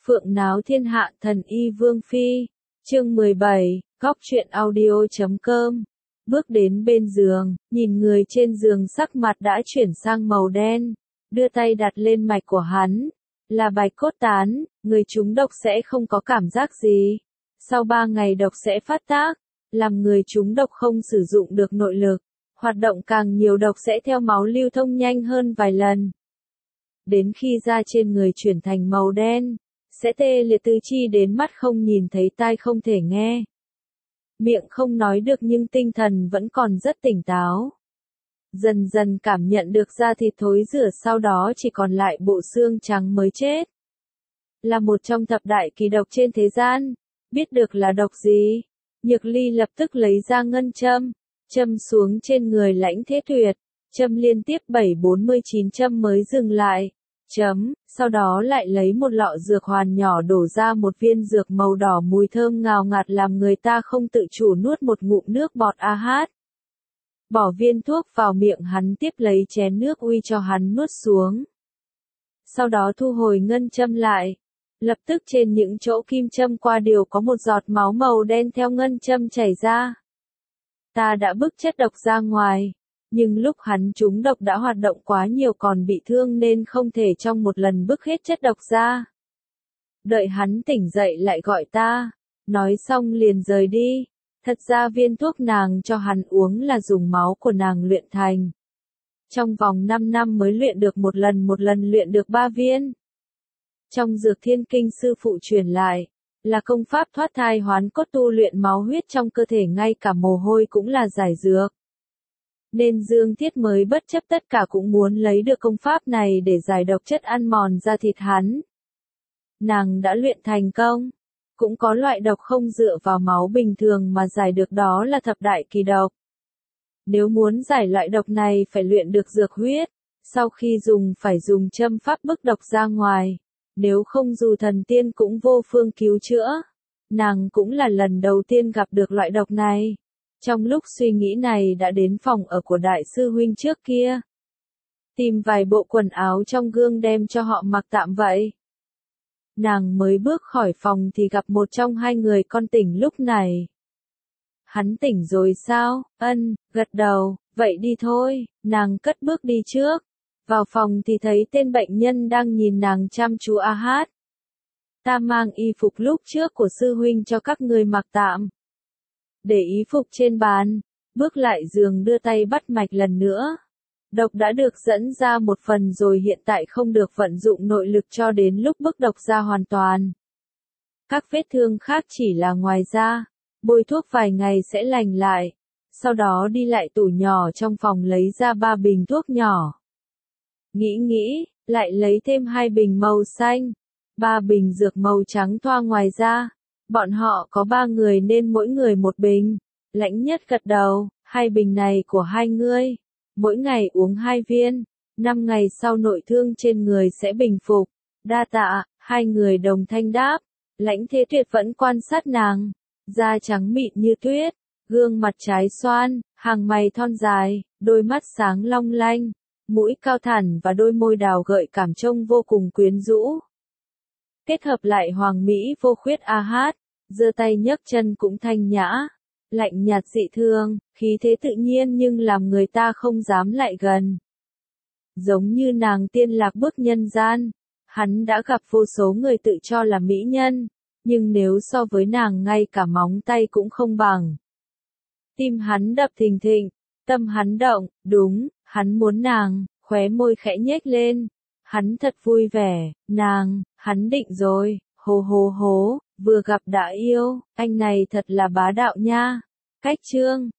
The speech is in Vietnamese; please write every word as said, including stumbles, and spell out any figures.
Phượng náo thiên hạ thần y Vương Phi. Chương mười bảy, góc truyện audio chấm com. Bước đến bên giường, nhìn người trên giường sắc mặt đã chuyển sang màu đen, đưa tay đặt lên mạch của hắn. Là bạch cốt tán, người trúng độc sẽ không có cảm giác gì. Sau ba ngày độc sẽ phát tác, làm người trúng độc không sử dụng được nội lực. Hoạt động càng nhiều độc sẽ theo máu lưu thông nhanh hơn vài lần. Đến khi da trên người chuyển thành màu đen, sẽ tê liệt tứ chi đến mắt không nhìn thấy, tai không thể nghe. Miệng không nói được nhưng tinh thần vẫn còn rất tỉnh táo. Dần dần cảm nhận được da thịt thối rữa, sau đó chỉ còn lại bộ xương trắng mới chết. Là một trong thập đại kỳ độc trên thế gian, biết được là độc gì, Nhược Ly lập tức lấy ra ngân châm, châm xuống trên người Lãnh Thế Tuyệt, châm liên tiếp bảy bốn mươi chín châm mới dừng lại. Chấm, sau đó lại lấy một lọ dược hoàn nhỏ đổ ra một viên dược màu đỏ mùi thơm ngào ngạt làm người ta không tự chủ nuốt một ngụm nước bọt a hát. Bỏ viên thuốc vào miệng hắn, tiếp lấy chén nước uy cho hắn nuốt xuống. Sau đó thu hồi ngân châm lại. Lập tức trên những chỗ kim châm qua đều có một giọt máu màu đen theo ngân châm chảy ra. Ta đã bức chất độc ra ngoài. Nhưng lúc hắn trúng độc đã hoạt động quá nhiều còn bị thương nên không thể trong một lần bức hết chất độc ra. Đợi hắn tỉnh dậy lại gọi ta. Nói xong liền rời đi. Thật ra viên thuốc nàng cho hắn uống là dùng máu của nàng luyện thành. Trong vòng năm năm mới luyện được một lần, một lần luyện được ba viên. Trong Dược Thiên Kinh sư phụ truyền lại, là công pháp thoát thai hoán cốt, tu luyện máu huyết trong cơ thể, ngay cả mồ hôi cũng là giải dược. Nên Dương Thiết mới bất chấp tất cả cũng muốn lấy được công pháp này để giải độc chất ăn mòn da thịt hắn. Nàng đã luyện thành công. Cũng có loại độc không dựa vào máu bình thường mà giải được, đó là thập đại kỳ độc. Nếu muốn giải loại độc này phải luyện được dược huyết, sau khi dùng phải dùng châm pháp bức độc ra ngoài, nếu không dù thần tiên cũng vô phương cứu chữa. Nàng cũng là lần đầu tiên gặp được loại độc này. Trong lúc suy nghĩ này đã đến phòng ở của đại sư huynh trước kia. Tìm vài bộ quần áo trong gương đem cho họ mặc tạm vậy. Nàng mới bước khỏi phòng thì gặp một trong hai người con tỉnh lúc này. Hắn tỉnh rồi sao? Ân, gật đầu, vậy đi thôi. Nàng cất bước đi trước. Vào phòng thì thấy tên bệnh nhân đang nhìn nàng chăm chú a hát. Ta mang y phục lúc trước của sư huynh cho các người mặc tạm. Để y phục trên bàn, bước lại giường đưa tay bắt mạch lần nữa. Độc đã được dẫn ra một phần rồi, hiện tại không được vận dụng nội lực cho đến lúc bức độc ra hoàn toàn. Các vết thương khác chỉ là ngoài da, bôi thuốc vài ngày sẽ lành lại. Sau đó đi lại tủ nhỏ trong phòng lấy ra ba bình thuốc nhỏ. Nghĩ nghĩ, lại lấy thêm hai bình màu xanh, ba bình dược màu trắng thoa ngoài da. Bọn họ có ba người nên mỗi người một bình. Lãnh Nhất gật đầu, hai bình này của hai ngươi. Mỗi ngày uống hai viên, năm ngày sau nội thương trên người sẽ bình phục. Đa tạ, hai người đồng thanh đáp. Lãnh Thế Tuyệt vẫn quan sát nàng, da trắng mịn như tuyết, gương mặt trái xoan, hàng mày thon dài, đôi mắt sáng long lanh, mũi cao thẳng và đôi môi đào gợi cảm trông vô cùng quyến rũ. Kết hợp lại hoàng mỹ vô khuyết a hát, giơ tay nhấc chân cũng thanh nhã. Lạnh nhạt dị thương, khí thế tự nhiên nhưng làm người ta không dám lại gần. Giống như nàng tiên lạc bước nhân gian, hắn đã gặp vô số người tự cho là mỹ nhân, nhưng nếu so với nàng ngay cả móng tay cũng không bằng. Tim hắn đập thình thịch, tâm hắn động, đúng, hắn muốn nàng, khóe môi khẽ nhếch lên. Hắn thật vui vẻ, nàng, hắn định rồi, hô hô hố. Vừa gặp đã yêu, anh này thật là bá đạo nha. Cách chương